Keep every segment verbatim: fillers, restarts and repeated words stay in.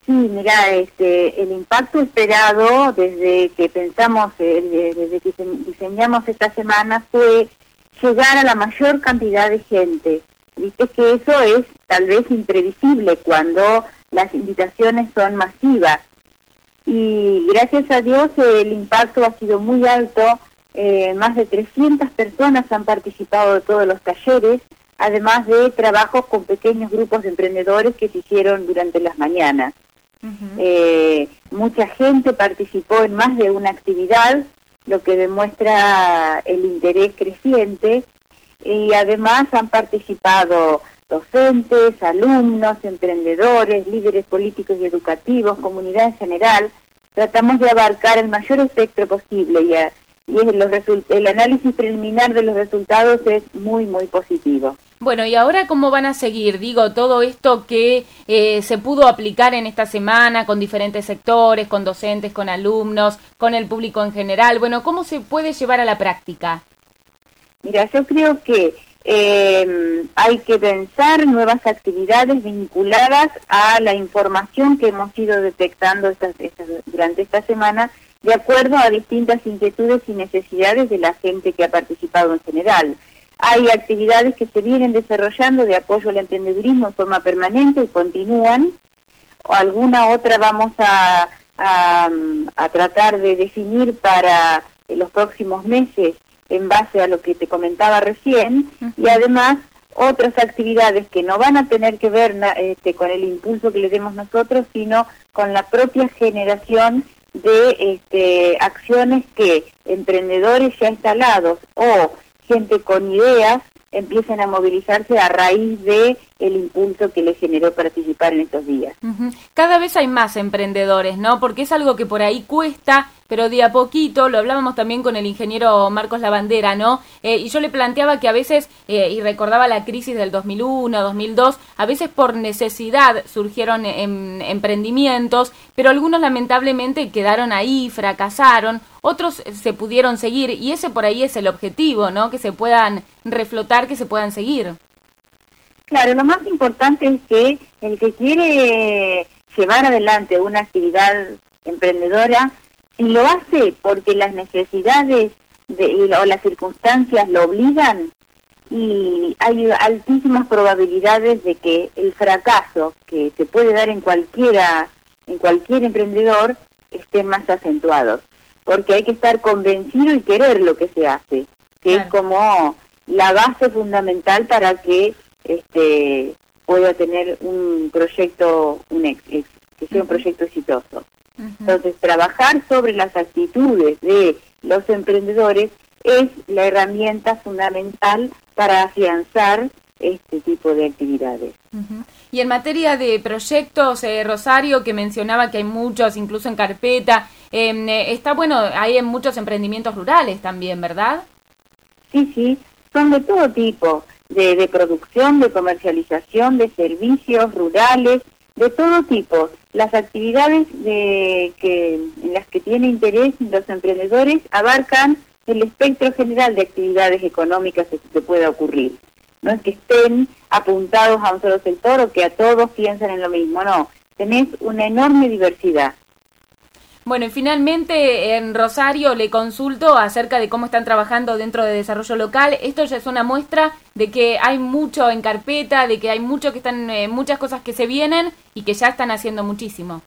Sí, mira, este, el impacto esperado desde que pensamos, eh, desde que diseñamos esta semana fue llegar a la mayor cantidad de gente. Viste que eso es tal vez imprevisible cuando las invitaciones son masivas. Y gracias a Dios el impacto ha sido muy alto, eh, más de trescientas personas han participado de todos los talleres, además de trabajos con pequeños grupos de emprendedores que se hicieron durante las mañanas. Uh-huh. Eh, mucha gente participó en más de una actividad, lo que demuestra el interés creciente, y además han participado docentes, alumnos, emprendedores, líderes políticos y educativos, comunidad en general. Tratamos de abarcar el mayor espectro posible y, a, y es los result- el análisis preliminar de los resultados es muy, muy positivo. Bueno, ¿y ahora cómo van a seguir? Digo, todo esto que eh, se pudo aplicar en esta semana con diferentes sectores, con docentes, con alumnos, con el público en general. Bueno, ¿cómo se puede llevar a la práctica? Mira, yo creo que eh, hay que pensar nuevas actividades vinculadas a la información que hemos ido detectando estas, estas, durante esta semana, de acuerdo a distintas inquietudes y necesidades de la gente que ha participado en general. Hay actividades que se vienen desarrollando de apoyo al emprendedurismo en forma permanente y continúan. O alguna otra vamos a, a, a tratar de definir para los próximos meses en base a lo que te comentaba recién. Uh-huh. Y además otras actividades que no van a tener que ver este, con el impulso que le demos nosotros, sino con la propia generación de este, acciones que emprendedores ya instalados o gente con ideas empiecen a movilizarse a raíz de el impulso que les generó participar en estos días. Uh-huh. Cada vez hay más emprendedores, ¿no? Porque es algo que por ahí cuesta, pero de a poquito, lo hablábamos también con el ingeniero Marcos Lavandera, ¿no? Eh, y yo le planteaba que a veces, eh, y recordaba la crisis del dos mil uno, dos mil dos, a veces por necesidad surgieron em, emprendimientos, pero algunos lamentablemente quedaron ahí, fracasaron, otros se pudieron seguir, y ese por ahí es el objetivo, ¿no? Que se puedan reflotar, que se puedan seguir. Claro, lo más importante es que el que quiere llevar adelante una actividad emprendedora, si lo hace porque las necesidades de, o las circunstancias lo obligan, y hay altísimas probabilidades de que el fracaso que se puede dar en cualquiera, en cualquier emprendedor esté más acentuado, porque hay que estar convencido y querer lo que se hace, que claro, es como la base fundamental para que este pueda tener un proyecto, un ex, ex, que sea un proyecto exitoso. Uh-huh. Entonces, trabajar sobre las actitudes de los emprendedores es la herramienta fundamental para afianzar este tipo de actividades. Uh-huh. Y en materia de proyectos, eh, Rosario, que mencionaba que hay muchos, incluso en carpeta, eh, está bueno, hay en muchos emprendimientos rurales también, ¿verdad? Sí, sí, son de todo tipo. De, de producción, de comercialización, de servicios rurales, de todo tipo. Las actividades de, que, en las que tiene interés los emprendedores abarcan el espectro general de actividades económicas que se pueda ocurrir. No es que estén apuntados a un solo sector o que a todos piensan en lo mismo, no. Tenés una enorme diversidad. Bueno, y finalmente en Rosario le consulto acerca de cómo están trabajando dentro de desarrollo local. Esto ya es una muestra de que hay mucho en carpeta, de que hay mucho que están, eh, muchas cosas que se vienen y que ya están haciendo muchísimo.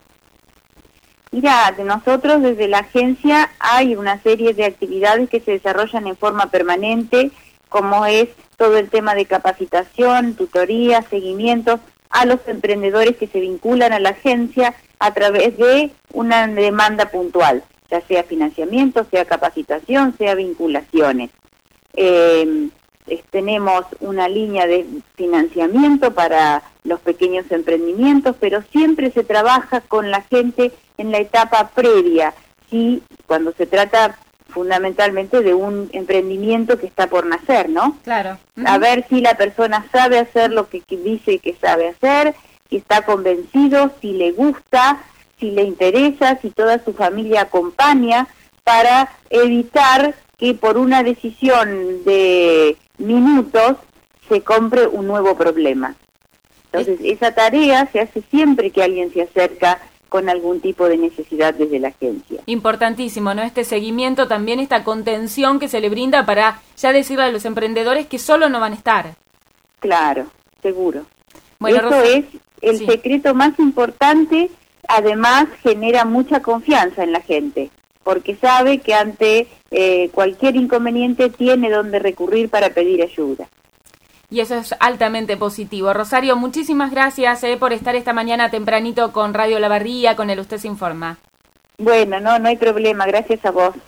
Mira, de nosotros desde la agencia hay una serie de actividades que se desarrollan en forma permanente, como es todo el tema de capacitación, tutoría, seguimientos a los emprendedores que se vinculan a la agencia a través de una demanda puntual, ya sea financiamiento, sea capacitación, sea vinculaciones. Eh, tenemos una línea de financiamiento para los pequeños emprendimientos, pero siempre se trabaja con la gente en la etapa previa, ¿sí? Cuando se trata fundamentalmente de un emprendimiento que está por nacer, ¿no? Claro. Uh-huh. A ver si la persona sabe hacer lo que dice que sabe hacer, si está convencido, si le gusta, si le interesa, si toda su familia acompaña, para evitar que por una decisión de minutos se compre un nuevo problema. Entonces, esa tarea se hace siempre que alguien se acerca con algún tipo de necesidad desde la agencia. Importantísimo, ¿no? Este seguimiento, también esta contención que se le brinda para ya decirle a los emprendedores que solo no van a estar. Claro, seguro. Bueno, Eso Rosa, es el sí. secreto más importante, además genera mucha confianza en la gente, porque sabe que ante eh, cualquier inconveniente tiene donde recurrir para pedir ayuda. Y eso es altamente positivo. Rosario, muchísimas gracias eh, por estar esta mañana tempranito con Radio La Barría, con el Usted se Informa. Bueno, no, no hay problema, gracias a vos.